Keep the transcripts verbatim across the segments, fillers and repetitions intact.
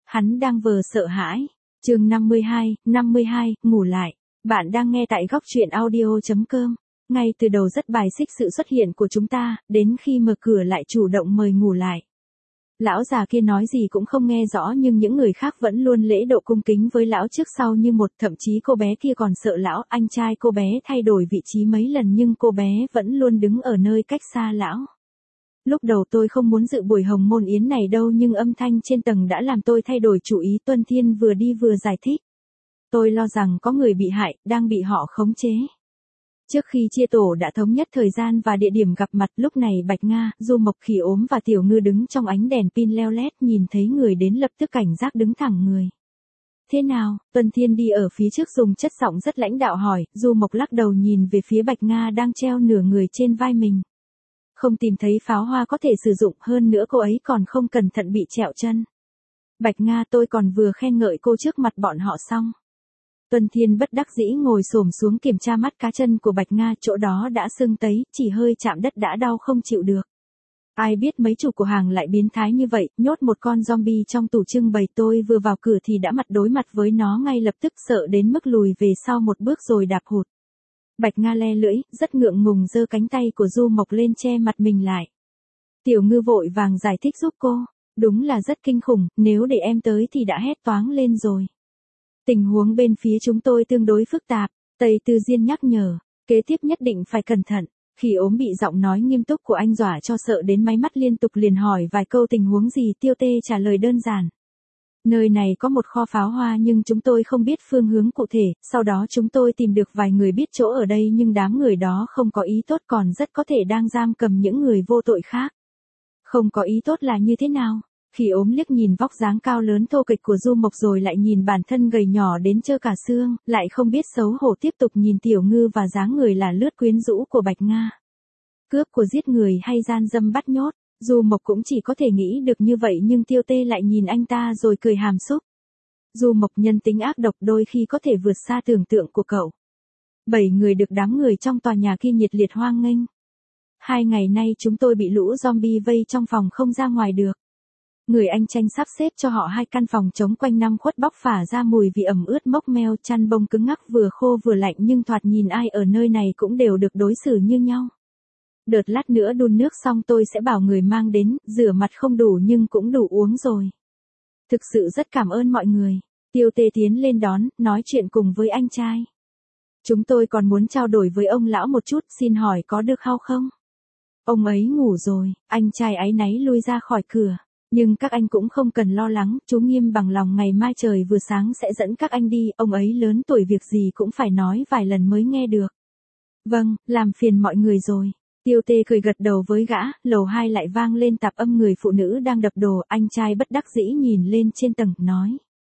Hắn đang vờ sợ hãi. Chương năm mươi hai, năm mươi hai, ngủ lại. Bạn đang nghe tại góc truyện audio chấm com. Ngay từ đầu rất bài xích sự xuất hiện của chúng ta, đến khi mở cửa lại chủ động mời ngủ lại. Lão già kia nói gì cũng không nghe rõ nhưng những người khác vẫn luôn lễ độ cung kính với lão trước sau như một, thậm chí cô bé kia còn sợ lão, anh trai cô bé thay đổi vị trí mấy lần nhưng cô bé vẫn luôn đứng ở nơi cách xa lão. Lúc đầu tôi không muốn dự buổi hồng môn yến này đâu nhưng âm thanh trên tầng đã làm tôi thay đổi chủ ý. Tuân Thiên vừa đi vừa giải thích. Tôi lo rằng có người bị hại, đang bị họ khống chế. Trước khi chia tổ đã thống nhất thời gian và địa điểm gặp mặt, lúc này Bạch Nga, Du Mộc, Khỉ Ốm và Tiểu Ngư đứng trong ánh đèn pin leo lét, nhìn thấy người đến lập tức cảnh giác đứng thẳng người. Thế nào? Tuân Thiên đi ở phía trước dùng chất giọng rất lãnh đạo hỏi. Du Mộc lắc đầu nhìn về phía Bạch Nga đang treo nửa người trên vai mình. Không tìm thấy pháo hoa có thể sử dụng, hơn nữa cô ấy còn không cẩn thận bị trẹo chân. Bạch Nga, tôi còn vừa khen ngợi cô trước mặt bọn họ xong. Tuân Thiên bất đắc dĩ ngồi xổm xuống kiểm tra mắt cá chân của Bạch Nga, chỗ đó đã sưng tấy, chỉ hơi chạm đất đã đau không chịu được. Ai biết mấy chủ cửa hàng lại biến thái như vậy, nhốt một con zombie trong tủ trưng bày. Tôi vừa vào cửa thì đã mặt đối mặt với nó ngay lập tức, sợ đến mức lùi về sau một bước rồi đạp hụt. Bạch Nga le lưỡi, rất ngượng ngùng giơ cánh tay của Du Mộc lên che mặt mình lại. Tiểu Ngư vội vàng giải thích giúp cô. Đúng là rất kinh khủng, nếu để em tới thì đã hét toáng lên rồi. Tình huống bên phía chúng tôi tương đối phức tạp, Tây Tư Diên nhắc nhở, kế tiếp nhất định phải cẩn thận. Khỉ Ốm bị giọng nói nghiêm túc của anh dọa cho sợ đến máy mắt liên tục, liền hỏi vài câu tình huống gì. Tiêu Tê trả lời đơn giản. Nơi này có một kho pháo hoa nhưng chúng tôi không biết phương hướng cụ thể, sau đó chúng tôi tìm được vài người biết chỗ ở đây nhưng đám người đó không có ý tốt, còn rất có thể đang giam cầm những người vô tội khác. Không có ý tốt là như thế nào? Khỉ Ốm liếc nhìn vóc dáng cao lớn thô kệch của Du Mộc rồi lại nhìn bản thân gầy nhỏ đến trơ cả xương, lại không biết xấu hổ tiếp tục nhìn Tiểu Ngư và dáng người là lướt quyến rũ của Bạch Nga. Cướp của giết người hay gian dâm bắt nhốt, Du Mộc cũng chỉ có thể nghĩ được như vậy nhưng Tiêu Tê lại nhìn anh ta rồi cười hàm xúc. Du Mộc nhân tính ác độc đôi khi có thể vượt xa tưởng tượng của cậu. Bảy người được đám người trong tòa nhà kia nhiệt liệt hoan nghênh. Hai ngày nay chúng tôi bị lũ zombie vây trong phòng không ra ngoài được. Người anh tranh sắp xếp cho họ hai căn phòng trống quanh năm khuất bóc phả ra mùi vì ẩm ướt mốc meo, chăn bông cứng ngắc vừa khô vừa lạnh nhưng thoạt nhìn ai ở nơi này cũng đều được đối xử như nhau. Đợt lát nữa đun nước xong tôi sẽ bảo người mang đến, rửa mặt không đủ nhưng cũng đủ uống rồi. Thực sự rất cảm ơn mọi người. Tiêu Tê tiến lên đón, nói chuyện cùng với anh trai. Chúng tôi còn muốn trao đổi với ông lão một chút, xin hỏi có được không không? Ông ấy ngủ rồi, anh trai áy náy lui ra khỏi cửa. Nhưng các anh cũng không cần lo lắng, chú Nghiêm bằng lòng ngày mai trời vừa sáng sẽ dẫn các anh đi, ông ấy lớn tuổi việc gì cũng phải nói vài lần mới nghe được. Vâng, làm phiền mọi người rồi. Tiêu Tê cười gật đầu với gã, lầu hai lại vang lên tạp âm người phụ nữ đang đập đồ, anh trai bất đắc dĩ nhìn lên trên tầng, nói.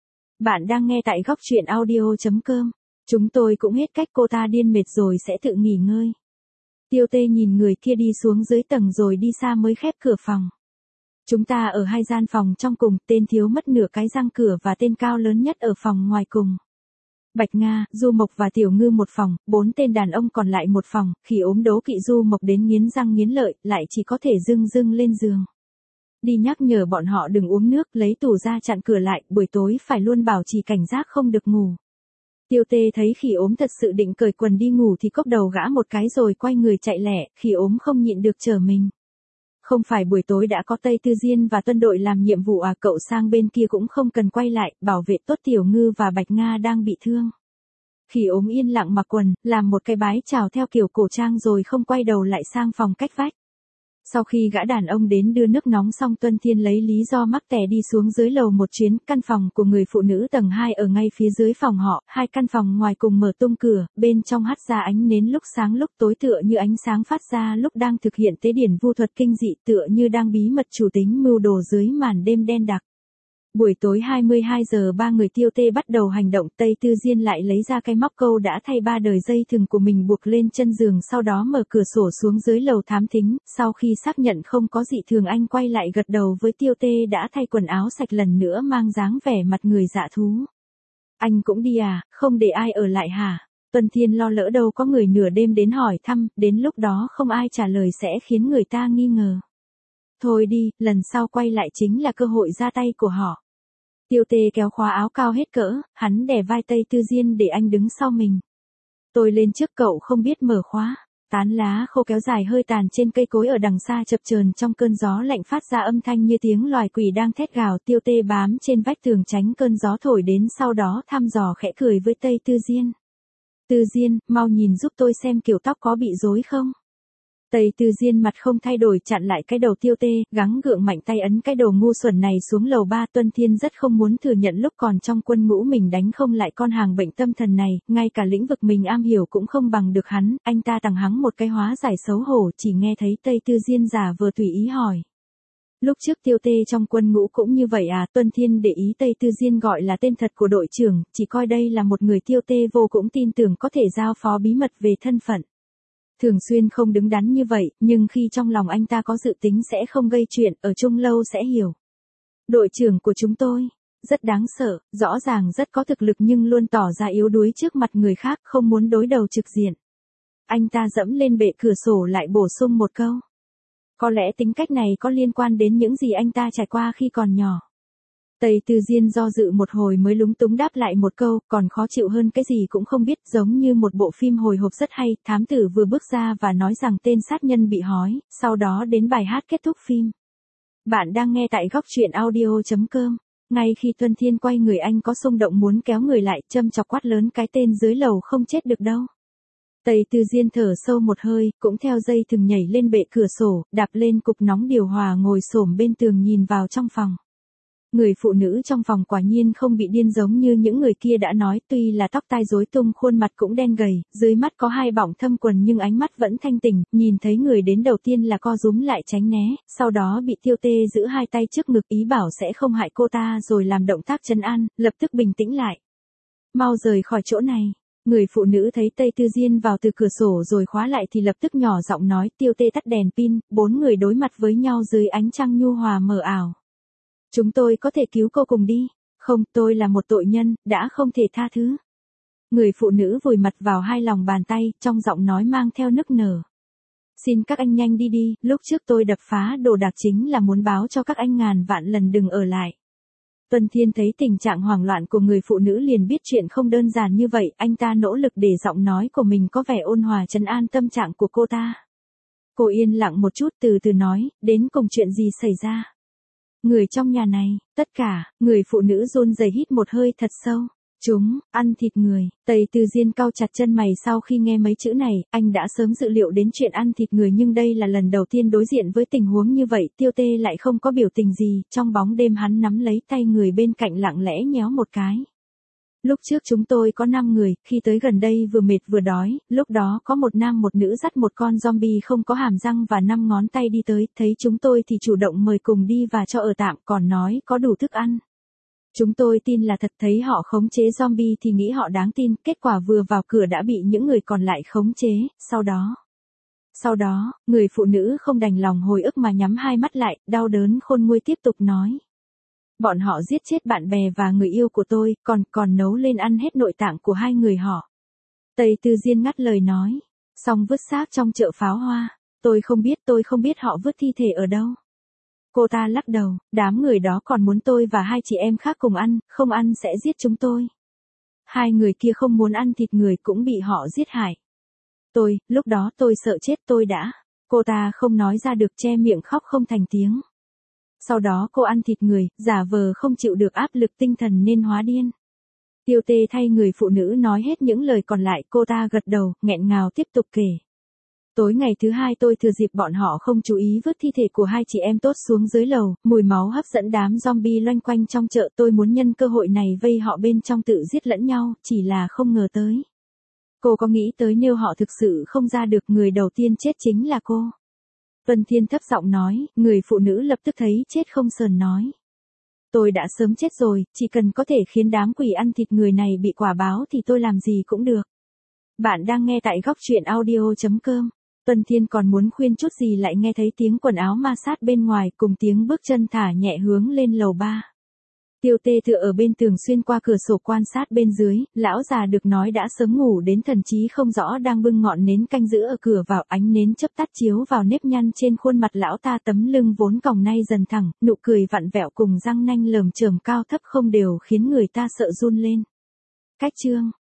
Bạn đang nghe tại góc truyện audio chấm com, chúng tôi cũng hết cách, cô ta điên mệt rồi sẽ tự nghỉ ngơi. Tiêu Tê nhìn người kia đi xuống dưới tầng rồi đi xa mới khép cửa phòng. Chúng ta ở hai gian phòng trong cùng, tên thiếu mất nửa cái răng cửa và tên cao lớn nhất ở phòng ngoài cùng. Bạch Nga, Du Mộc và Tiểu Ngư một phòng, bốn tên đàn ông còn lại một phòng. Khỉ Ốm đố kỵ Du Mộc đến nghiến răng nghiến lợi, lại chỉ có thể dưng dưng lên giường. Đi nhắc nhở bọn họ đừng uống nước, lấy tủ ra chặn cửa lại, buổi tối phải luôn bảo trì cảnh giác không được ngủ. Tiêu Tê thấy Khỉ Ốm thật sự định cởi quần đi ngủ thì cốc đầu gã một cái rồi quay người chạy lẹ. Khỉ Ốm không nhịn được trở mình. Không phải buổi tối đã có Tây Tư Diên và Tuân đội làm nhiệm vụ à, cậu sang bên kia cũng không cần quay lại, bảo vệ tốt Tiểu Ngư và Bạch Nga đang bị thương. Khỉ Ốm yên lặng mặc quần, làm một cái bái chào theo kiểu cổ trang rồi không quay đầu lại sang phòng cách vách. Sau khi gã đàn ông đến đưa nước nóng xong, Tuân Thiên lấy lý do mắc tè đi xuống dưới lầu một chuyến. Căn phòng của người phụ nữ tầng hai ở ngay phía dưới phòng họ, hai căn phòng ngoài cùng mở tung cửa, bên trong hắt ra ánh nến lúc sáng lúc tối, tựa như ánh sáng phát ra lúc đang thực hiện tế điển vu thuật kinh dị, tựa như đang bí mật chủ tính mưu đồ dưới màn đêm đen đặc. Buổi tối hai mươi hai giờ ba người Tiêu Tê bắt đầu hành động. Tây Tư Diên lại lấy ra cái móc câu đã thay ba đời dây thừng của mình buộc lên chân giường, sau đó mở cửa sổ xuống dưới lầu thám thính. Sau khi xác nhận không có dị thường, anh quay lại gật đầu với Tiêu Tê đã thay quần áo sạch, lần nữa mang dáng vẻ mặt người dạ thú. Anh cũng đi à, không để ai ở lại hả? Tuân Thiên lo lỡ đâu có người nửa đêm đến hỏi thăm, đến lúc đó không ai trả lời sẽ khiến người ta nghi ngờ. Thôi đi, lần sau quay lại chính là cơ hội ra tay của họ. Tiêu Tê kéo khóa áo cao hết cỡ, hắn đè vai Tây Tư Diên để anh đứng sau mình. Tôi lên trước cậu không biết mở khóa. Tán lá khô kéo dài hơi tàn trên cây cối ở đằng xa chập chờn trong cơn gió lạnh phát ra âm thanh như tiếng loài quỷ đang thét gào. Tiêu Tê bám trên vách tường tránh cơn gió thổi đến, sau đó thăm dò khẽ cười với Tây Tư Diên. Tư Diên, mau nhìn giúp tôi xem kiểu tóc có bị rối không? Tây Tư Diên mặt không thay đổi chặn lại cái đầu Tiêu Tê, gắng gượng mạnh tay ấn cái đầu ngu xuẩn này xuống lầu ba. Tuân Thiên rất không muốn thừa nhận lúc còn trong quân ngũ mình đánh không lại con hàng bệnh tâm thần này, ngay cả lĩnh vực mình am hiểu cũng không bằng được hắn, anh ta tằng hắng một cái hóa giải xấu hổ. Chỉ nghe thấy Tây Tư Diên giả vờ tùy ý hỏi. Lúc trước Tiêu Tê trong quân ngũ cũng như vậy à? Tuân Thiên để ý Tây Tư Diên gọi là tên thật của đội trưởng, chỉ coi đây là một người Tiêu Tê vô cũng tin tưởng có thể giao phó bí mật về thân phận. Thường xuyên không đứng đắn như vậy, nhưng khi trong lòng anh ta có dự tính sẽ không gây chuyện, ở chung lâu sẽ hiểu. Đội trưởng của chúng tôi, rất đáng sợ, rõ ràng rất có thực lực nhưng luôn tỏ ra yếu đuối trước mặt người khác, không muốn đối đầu trực diện. Anh ta dẫm lên bệ cửa sổ lại bổ sung một câu. Có lẽ tính cách này có liên quan đến những gì anh ta trải qua khi còn nhỏ. Tây Tư Diên do dự một hồi mới lúng túng đáp lại một câu, còn khó chịu hơn cái gì cũng không biết, giống như một bộ phim hồi hộp rất hay. Thám tử vừa bước ra và nói rằng tên sát nhân bị hói, sau đó đến bài hát kết thúc phim. Bạn đang nghe tại góc truyện audio chấm com. Ngay khi Tuân Thiên quay người anh có xung động muốn kéo người lại, châm chọc quát lớn cái tên dưới lầu không chết được đâu. Tây Tư Diên thở sâu một hơi, cũng theo dây thừng nhảy lên bệ cửa sổ, đạp lên cục nóng điều hòa ngồi xổm bên tường nhìn vào trong phòng. Người phụ nữ trong phòng quả nhiên không bị điên giống như những người kia đã nói, tuy là tóc tai rối tung, khuôn mặt cũng đen gầy, dưới mắt có hai bọng thâm quần nhưng ánh mắt vẫn thanh tỉnh, nhìn thấy người đến đầu tiên là co rúm lại tránh né, sau đó bị Tiêu Tê giữ hai tay trước ngực ý bảo sẽ không hại cô ta rồi làm động tác trấn an, lập tức bình tĩnh lại. Mau rời khỏi chỗ này. Người phụ nữ thấy Tây Tư Diên vào từ cửa sổ rồi khóa lại thì lập tức nhỏ giọng nói. Tiêu Tê tắt đèn pin, bốn người đối mặt với nhau dưới ánh trăng nhu hòa mờ ảo. Chúng tôi có thể cứu cô cùng đi. Không, tôi là một tội nhân, đã không thể tha thứ. Người phụ nữ vùi mặt vào hai lòng bàn tay, trong giọng nói mang theo nức nở. Xin các anh nhanh đi đi, lúc trước tôi đập phá đồ đạc chính là muốn báo cho các anh ngàn vạn lần đừng ở lại. Tuân Thiên thấy tình trạng hoảng loạn của người phụ nữ liền biết chuyện không đơn giản như vậy, anh ta nỗ lực để giọng nói của mình có vẻ ôn hòa trấn an tâm trạng của cô ta. Cô yên lặng một chút từ từ nói, đến cùng chuyện gì xảy ra? Người trong nhà này, tất cả, người phụ nữ run rẩy hít một hơi thật sâu. Chúng, ăn thịt người. Tây Tư Diên cau chặt chân mày sau khi nghe mấy chữ này, anh đã sớm dự liệu đến chuyện ăn thịt người nhưng đây là lần đầu tiên đối diện với tình huống như vậy. Tiêu Tê lại không có biểu tình gì, trong bóng đêm hắn nắm lấy tay người bên cạnh lặng lẽ nhéo một cái. Lúc trước chúng tôi có năm người, khi tới gần đây vừa mệt vừa đói, lúc đó có một nam một nữ dắt một con zombie không có hàm răng và năm ngón tay đi tới, thấy chúng tôi thì chủ động mời cùng đi và cho ở tạm, còn nói có đủ thức ăn. Chúng tôi tin là thật, thấy họ khống chế zombie thì nghĩ họ đáng tin, kết quả vừa vào cửa đã bị những người còn lại khống chế, sau đó. Sau đó, người phụ nữ không đành lòng hồi ức mà nhắm hai mắt lại, đau đớn khôn nguôi tiếp tục nói. Bọn họ giết chết bạn bè và người yêu của tôi, còn còn nấu lên ăn hết nội tạng của hai người họ. Tây Tư Diên ngắt lời nói, xong vứt xác trong chợ pháo hoa, tôi không biết tôi không biết họ vứt thi thể ở đâu. Cô ta lắc đầu, đám người đó còn muốn tôi và hai chị em khác cùng ăn, không ăn sẽ giết chúng tôi. Hai người kia không muốn ăn thịt người cũng bị họ giết hại. Tôi, lúc đó tôi sợ chết tôi đã. Cô ta không nói ra được che miệng khóc không thành tiếng. Sau đó cô ăn thịt người, giả vờ không chịu được áp lực tinh thần nên hóa điên. Tiêu Tê thay người phụ nữ nói hết những lời còn lại, cô ta gật đầu, nghẹn ngào tiếp tục kể. Tối ngày thứ hai tôi thừa dịp bọn họ không chú ý vứt thi thể của hai chị em tốt xuống dưới lầu, mùi máu hấp dẫn đám zombie loanh quanh trong chợ, tôi muốn nhân cơ hội này vây họ bên trong tự giết lẫn nhau, chỉ là không ngờ tới. Cô có nghĩ tới nếu họ thực sự không ra được người đầu tiên chết chính là cô? Tuân Thiên thấp giọng nói, người phụ nữ lập tức thấy chết không sờn nói. Tôi đã sớm chết rồi, chỉ cần có thể khiến đám quỷ ăn thịt người này bị quả báo thì tôi làm gì cũng được. Bạn đang nghe tại góc truyện audio chấm com. Tuân Thiên còn muốn khuyên chút gì lại nghe thấy tiếng quần áo ma sát bên ngoài cùng tiếng bước chân thả nhẹ hướng lên lầu ba. Tiêu Tê tựa ở bên tường xuyên qua cửa sổ quan sát bên dưới, lão già được nói đã sớm ngủ đến thần trí không rõ đang bưng ngọn nến canh giữ ở cửa vào, ánh nến chớp tắt chiếu vào nếp nhăn trên khuôn mặt lão ta, tấm lưng vốn còng nay dần thẳng, nụ cười vặn vẹo cùng răng nanh lởm chởm cao thấp không đều khiến người ta sợ run lên. Cách chương